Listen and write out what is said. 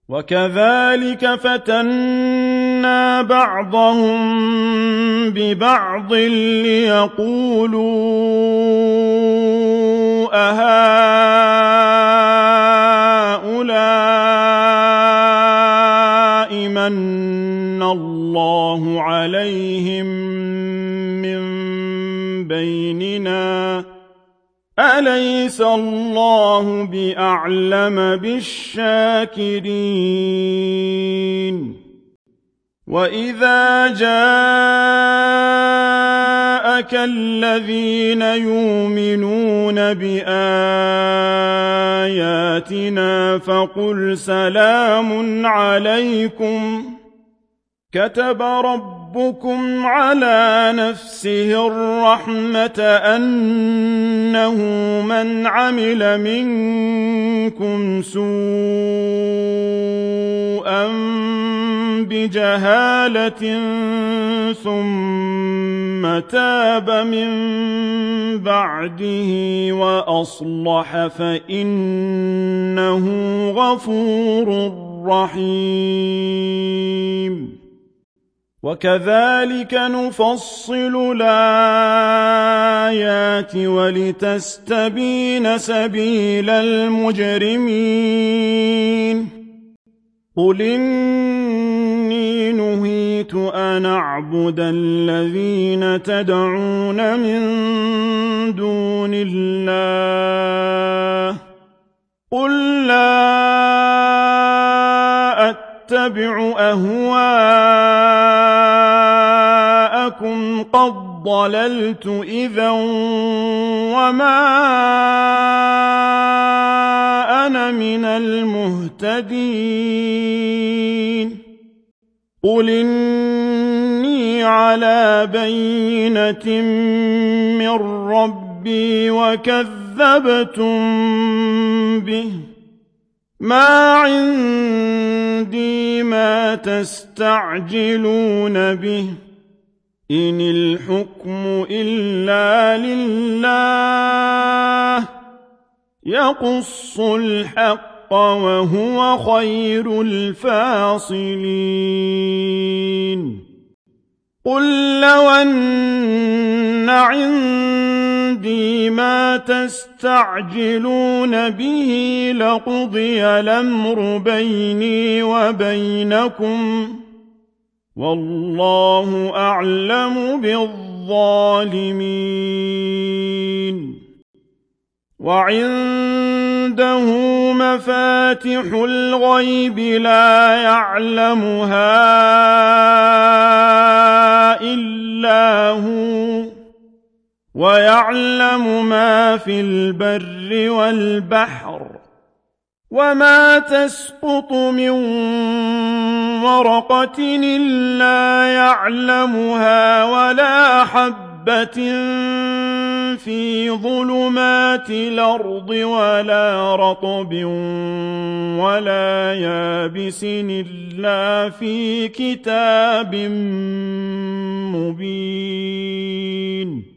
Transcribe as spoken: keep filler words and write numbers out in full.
وكذلك فتنا بعضهم ببعض ليقولوا أهؤلاء من الله عليهم من بيننا أليس الله بأعلم بالشاكرين وإذا جاءك الذين يؤمنون بآياتنا فقل سلام عليكم كتب ربكم على نفسه الرحمة أنه من عمل منكم سوءا بجهالة ثم تاب من بعده وأصلح فإنه غفور رحيم وكذلك نفصل الآيات ولتستبين سبيل المجرمين قل إني نهيت أن أعبد الذين تدعون من دون الله قل لا أتبع أهواءكم قد ضللت إذا وما أنا من المهتدين قل إني على بينة من ربي وكذبتم به ما عندي ما تستعجلون به إن الحكم إلا لله يقص الحق وهو خير الفاصلين قل لو أن عندي ما تستعجلون به لقضي الأمر بيني وبينكم والله أعلم بالظالمين وعنده مفاتح الغيب لا يعلمها إلا هو ويعلم ما في البر والبحر وما تسقط من ورقة إلا يعلمها ولا حبة في ظلمات الأرض ولا رطب ولا يابس إلا في كتاب مبين